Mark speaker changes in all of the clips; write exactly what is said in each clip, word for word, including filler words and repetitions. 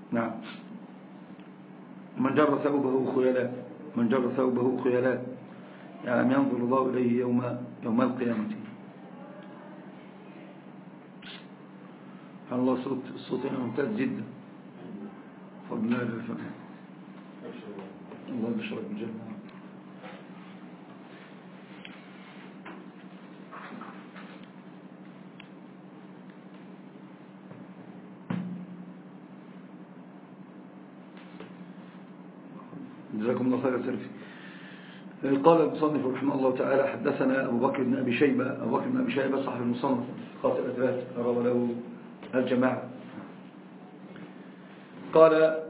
Speaker 1: نعم. من جر ثوبه خيلاء، من جر ثوبه خيلاء يعني لم ينظر الله إليه يوم يوم القيامة. سبحان الله، صوت الصوت هنا ممتاز جدا. فضل الله للفهم. الله بشرك الجنة. جزاكم الله خير سلفي. قال المصنف رحمه الله تعالى: حدثنا أبو بكر بن أبي شيبة. أبو بكر بن أبي شيبة صاحب المصنف قاتل الأثبات روى له الجماعة. قال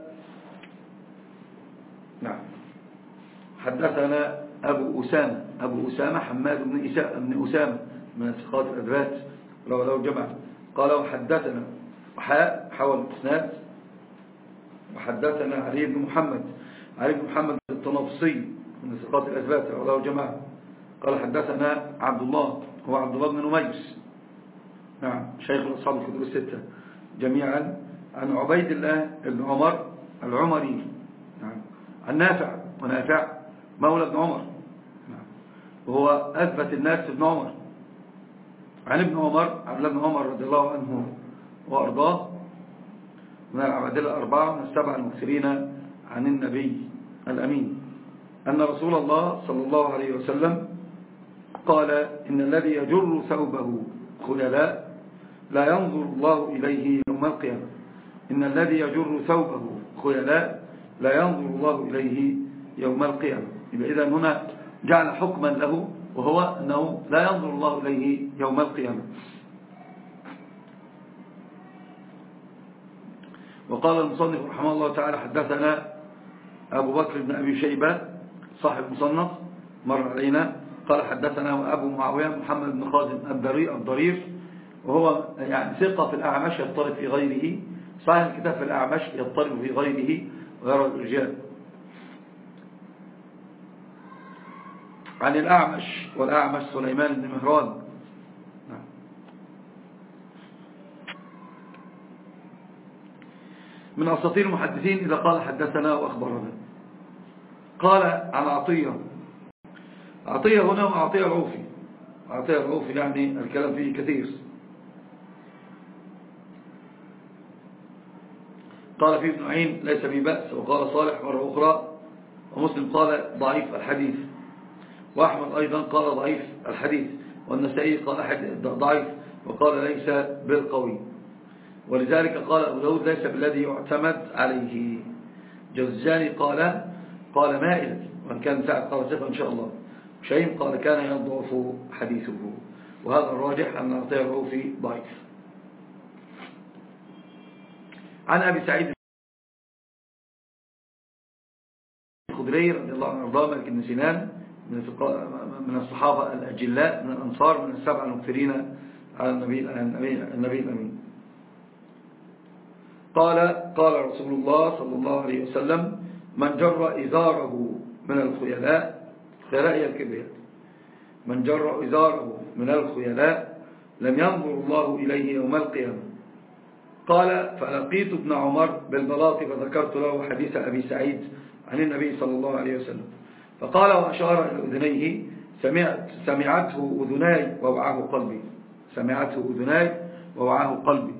Speaker 1: نعم حدثنا أبو أسامة. أبو أسامة حماد بن بن أسامة من ثقات الأثبات روى له الجماعة. قال وحدثنا وحاء حول الإسناد وحدثنا علي بن محمد علي بن محمد الطنافسي من ثقات الأثبات رواه الجماعة. قال حدثنا عبد الله هو عبد الله بن نميس نعم شيخ أصحاب الكتب الستة جميعا عن عبيد الله بن عمر العمري نعم عن نافع ونافع مولى ابن عمر نعم وهو أثبت الناس ابن عمر عن ابن عمر عبد الله بن عمر رضي الله عنه وأرضاه من العبادلة الأربعة من السبع المكثرين عن النبي الأمين أن رسول الله صلى الله عليه وسلم قال: إن الذي يجر ثوبه خيلاء لا ينظر الله إليه يوم القيامة. إن الذي يجر ثوبه خيلاء لا ينظر الله إليه يوم القيامة. يبقى إذن هنا جعل حكما له وهو أنه لا ينظر الله إليه يوم القيامة. وقال المصنف رحمه الله تعالى: حدثنا أبو بكر بن أبي شيبة صاحب مصنف مر علينا. قال حدثنا أبو معاوية محمد بن خازم الضرير وهو يعني ثقة في الأعمش يضطرب في غيره. صحيح الكتاب في الأعمش يضطرب في غيره ويرى الرجال. عن الأعمش والأعمش سليمان بن مهران من أساطير المحدثين إذا قال حدثنا وأخبرنا. قال عن عطية. عطية هنا وعطية العوفي. عطية العوفي يعني الكلام فيه كثير. قال فيه ابن عين ليس به بأس. وقال صالح مرة أخرى. ومسلم قال ضعيف الحديث. وأحمد أيضا قال ضعيف الحديث. والنسائي قال ضعيف وقال ليس بالقوي. ولذلك قال أبو داود ليس بالذي يعتمد عليه. جوزجاني قال قال مائل وأن كان سعد قال ثقة إن شاء الله. شيم قال كان يضعف حديثه. وهذا الراجح أن عطية العوفي ضعيف. عن أبي سعيد الخدري رضي الله عنه وارضاه مالك بن سنان من الصحابة الأجلاء من الأنصار من السبع المكثرين على النبي النبي الأمين. قال قال رسول الله صلى الله عليه وسلم: من جر إزاره من الخيلاء، خيلاء هي الكبرياء، من جر إزاره من الخيلاء لم ينظر الله إليه يوم القيامة. قال: فلقيت ابن عمر بالبلاط فذكرت له حديث أبي سعيد عن النبي صلى الله عليه وسلم فقال وأشار إلى أذنيه: سمعت سمعته أذناي ووعاه قلبي. سمعته أذناي ووعاه قلبي.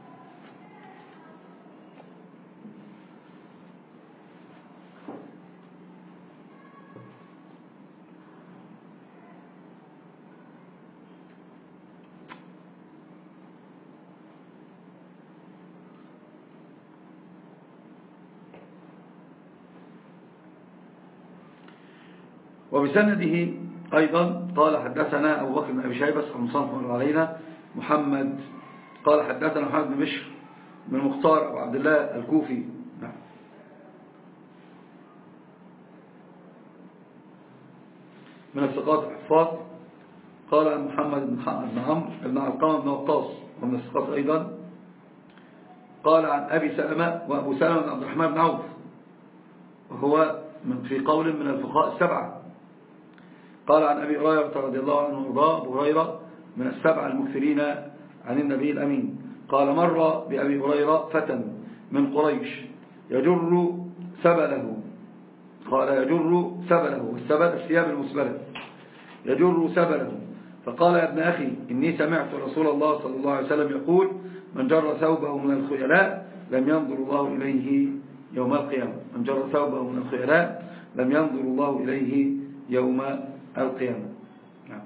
Speaker 1: وبسنده أيضا قال حدثنا أبو بكر بن أبي شيبة صلى علينا محمد قال حدثنا محمد بن بشر من مختار أبو عبد الله الكوفي من الثقات الحفاظ. قال عن محمد بن عمرو بن علقمة بن وقاص ومن الثقات أيضا. قال عن أبي سلمة وأبو سلمة بن عبد الرحمن بن عوف وهو في قول من الفقهاء السبعة. قال عن أبي هريرة رضي الله عنه وارضاه أبو هريرة من السبعة المكثرين عن النبي الأمين. قال مر بأبي هريرة فتى من قريش يجر سبله، قال يجر سبله، والسبل الثياب المسبلة، يجر سبله، فقال يا ابن أخي إني سمعت رسول الله صلى الله عليه وسلم يقول من جر ثوبه من الخيلاء لم ينظر الله إليه يوم القيامة، من جر ثوبه من الخيلاء لم ينظر الله إليه يوم القيامة. نعم.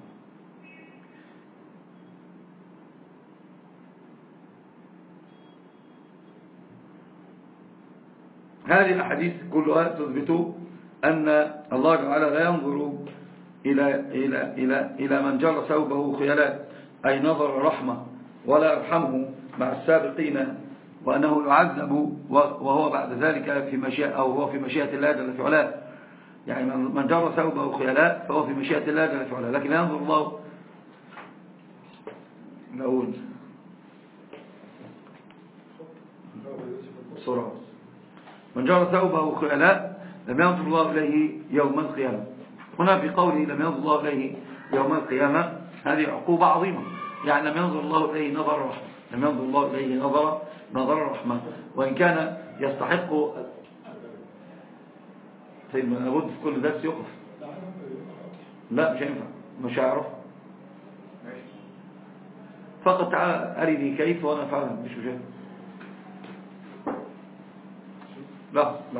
Speaker 1: هذه الأحاديث كلها تثبت أن الله تعالى لا ينظر إلى, إلى, إلى, إلى من جر ثوبه خيلاء، أي نظر رحمة، ولا يرحمه مع السابقين، وأنه يعذب وهو بعد ذلك في مشيئة، أو هو في مشيئة الله جل في علاه. يعني من جر ثوبه خيلاء فهو في مشيئة الله جل في علاه، لكن ينظر الله نقول بسرعة من جر ثوبه خيلاء لم ينظر الله إليه يوم القيامة. هنا في قوله لم ينظر الله إليه يوم القيامة هذه عقوبة عظيمة، يعني لم ينظر الله إليه نظر رحمة، لم ينظر الله إليه نظر نظر رحمة، وإن كان يستحق. طيب لابد في كل درس يقف؟ لا مش هينفع، مش هعرف. فقط تعالى أريني كيف وأنا فعلا مش مشاهد. لا لا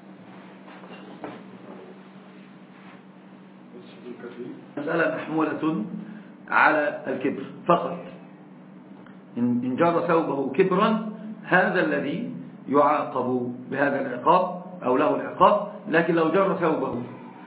Speaker 1: مسألة محمولة على الكبر فقط. إن جر ثوبه كبرا هذا الذي يعاقب بهذا العقاب أو له العقاب، لكن لو جر ثوبه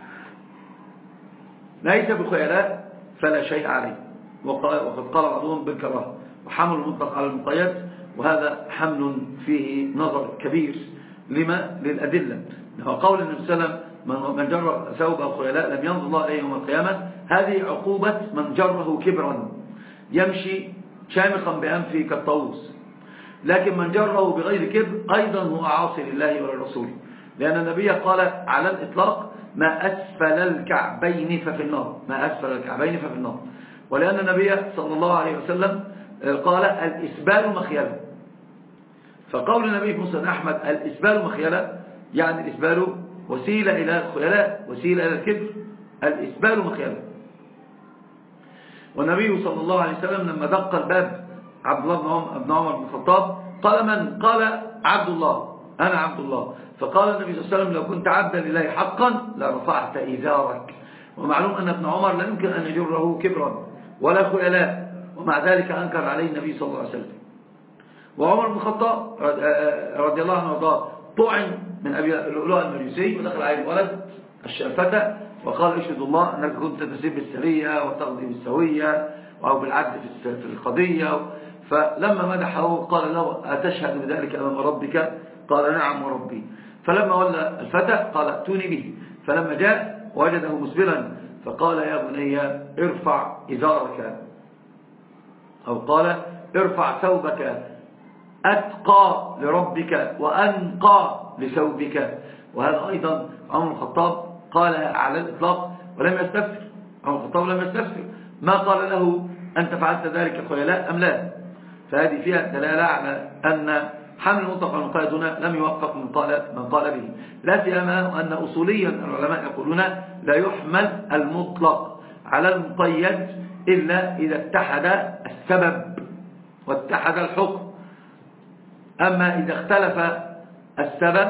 Speaker 1: ليس بخيلاء فلا شيء عليه. وقد قال بعضهم بالكراهة، وحمل المطلق على المقيد، وهذا حمل فيه نظر كبير. لما؟ للأدلة. قول النبي صلى الله عليه وسلم من جر ثوبه خيلاء لم ينظر الله إليه يوم القيامة، هذه عقوبة من جره كبرا يمشي شامخا بأنفه كالطاووس. لكن من جره بغير كبر أيضا هو عاصي لله وللرسول، لأن النبي قال على الإطلاق ما أسفل الكعبين ففي النار، ما أسفل الكعبين ففي النار. ولأن النبي صلى الله عليه وسلم قال الإسبال مخيلة، فقول النبي في مسند أحمد الإسبال مخيلة يعني الإسبال وسيلة إلى الخيلاء، وسيلة إلى الكبر، الإسبال مخيلة. والنبي صلى الله عليه وسلم لما دق الباب عبد الله بن عمر بن الخطاب قال من؟ قال عبد الله، أنا عبد الله. فقال النبي صلى الله عليه وسلم لو كنت عبدا لله حقا لرفعت إزارك. ومعلوم أن ابن عمر لا يمكن أن يجره كبرا ولا خيلاء، ومع ذلك أنكر عليه النبي صلى الله عليه وسلم. وعمر بن الخطاب رضي الله عنه وارضاه طعن من أبي لؤلؤة المجوسي، ودخل عليه الولد الشافتة وقال اشهد الله أنك كنت تسيب بالسرية وتقضي بالسوية أو بالعدل في القضية. فلما مدحه قال له أتشهد بذلك أمام ربك؟ قال نعم وربي. فلما ولى الفتى قال ائتوني به، فلما جاء وجده مسبلا فقال يا بني ارفع إزارك، أو قال ارفع ثوبك أتقى لربك وأنقى لثوبك. وهذا أيضا عمر الخطاب قال على الإطلاق ولم يستفسر. عمر الخطاب لم يستفسر، ما قال له أنت فعلت ذلك خيلاء أم لا. فهذه فيها دلالة على أن حمل المطلق على المقيد هنا لم يوفق من قال, من قال به، لا سيما أن أصوليا العلماء يقولون لا يحمل المطلق على المقيد إلا إذا اتحد السبب واتحد الحكم. أما إذا اختلف السبب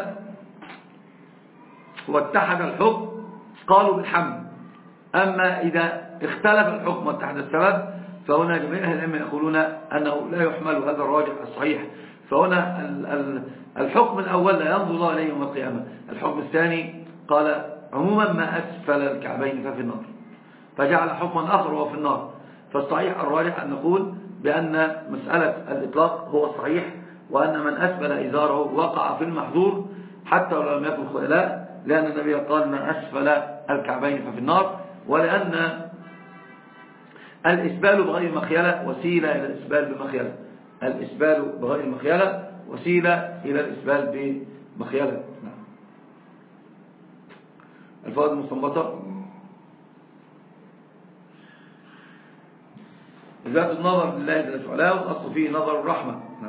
Speaker 1: واتحد الحكم قالوا بالحمل. أما إذا اختلف الحكم واتحد السبب فهنا جميع أهل العلم يقولون أنه لا يحمل هذا الراجح الصحيح. فهنا الحكم الأول لا ينظر الله إليه يوم القيامة. الحكم الثاني قال عموما ما أسفل الكعبين ففي النار، فجعل حكما آخر وهو في النار. فالصحيح الراجح أن نقول بأن مسألة الإطلاق هو الصحيح، وأن من أسفل إزاره وقع في المحظور حتى لو لم يكن خيلاء، لأن النبي قال ما أسفل الكعبين ففي النار، ولأن الإسبال بغير مخيلة وسيلة إلى الإسبال بمخيلة. الإسبال بغير مخيلة وسيلة إلى الإسبال بمخيلة. نعم. الفوائد المستنبطة: ذات النظر لله جل وعلا، والأصل فيه نظر الرحمة.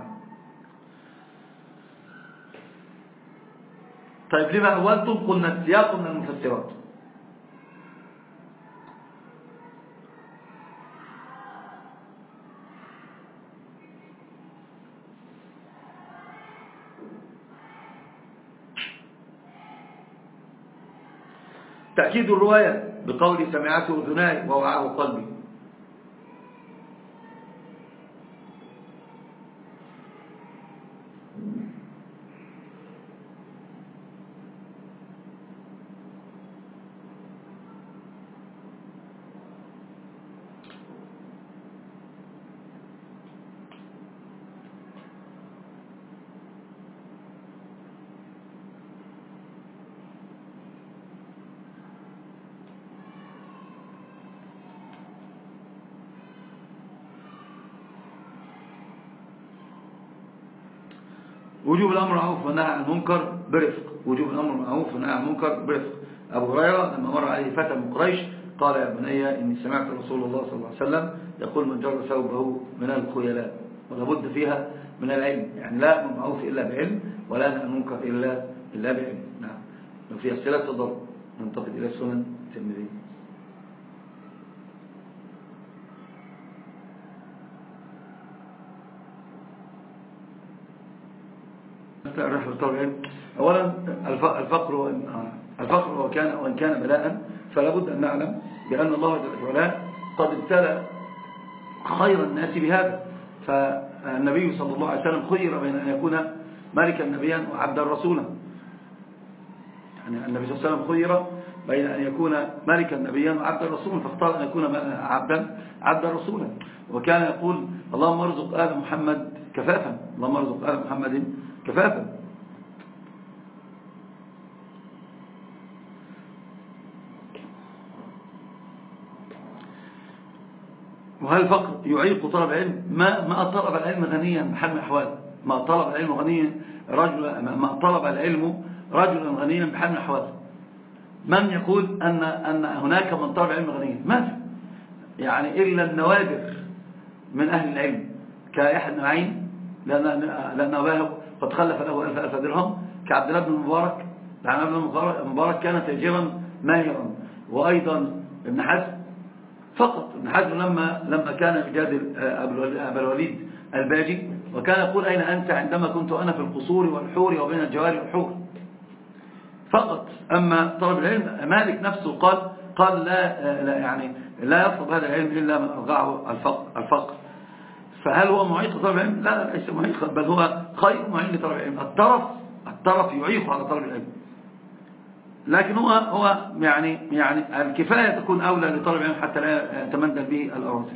Speaker 1: طيب لما أولتم؟ قلنا السياق من المفسرات. تأكيد الرواية بقول سمعته أذناي ووعاه قلبي. وجوب الأمر بالمعروف والنهي عن المنكر برفق. وجوب الأمر بالمعروف والنهي عن المنكر برفق. أبو هريرة لما مر عليه فتى من قريش قال يا بني إني سمعت رسول الله صلى الله عليه وسلم يقول من جر ثوبه من الخيلاء. ولابد فيها من العلم، يعني لا أمر بالمعروف إلا بعلم ولا نهي عن المنكر إلا إلا بعلم. نعم. لو في أسئلة تفضل ننتقل إلى سنن الترمذي. الرحلة طبعا. أولا الفقر الفقر وكان وإن كان بلاء فلا بد أن نعلم بأن الله جل وعلا قد ابتلى خير الناس بهذا. فالنبي صلى الله عليه وسلم خير بين أن يكون ملكا نبيا وعبدا رسولا. يعني النبي صلى الله عليه وسلم خير بين أن يكون ملكا نبيا وعبدا رسولا، فاختار أن يكون عبدا عبدا رسولا. وكان يقول اللهم ارزق آل محمد كفافا، اللهم ارزق آل محمد كفافا. وهل الفقر يعيق طلب العلم؟ ما ما طلب العلم غنيا بحال من الأحوال. ما طلب العلم غنيا رجل ما طلب العلم رجلا غنيا بحال من الأحوال. من يقول أن أن هناك من طلب العلم غنيا؟ ما في، يعني إلا النوادر من أهل العلم كيحيى بن معين لأن لأن أباه قد خلف له ألف ألف درهم، كعبد الله بن المبارك. عبد الله بن المبارك كان تاجرا ماهرا. وأيضا ابن حزم فقط. ابن حزم لما لما كان يجادل أبا الوليد الباجي وكان يقول أين أنت عندما كنت أنا في القصور والحور وبين الجواري والحور فقط. أما طلب العلم مالك نفسه قال قال لا, لا يعني لا يطلب هذا العلم إلا من أرغعه الفقر, الفقر. فهل هو معيق لطلب العلم؟ لا ليس معيقا، بل هو خير معين لطلب العلم. الطرف الطرف يعيق على طلب العلم، لكن هو هو يعني يعني الكفاية تكون أولى لطلب العلم حتى لا يتمندل به الأراذل.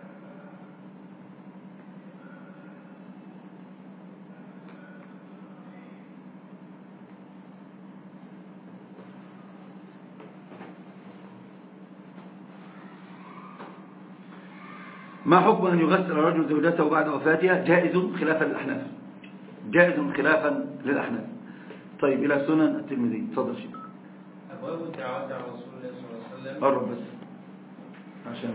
Speaker 1: ما حكم أن يغسل الرجل زوجته بعد وفاتها؟ جائز خلافا للأحناف، جائز خلافا للأحناف. طيب إلى سنن الترمذي. تفضل شيخ.
Speaker 2: أبواب الدعوات على رسول الله صلى الله عليه وسلم.
Speaker 1: قرب بس عشان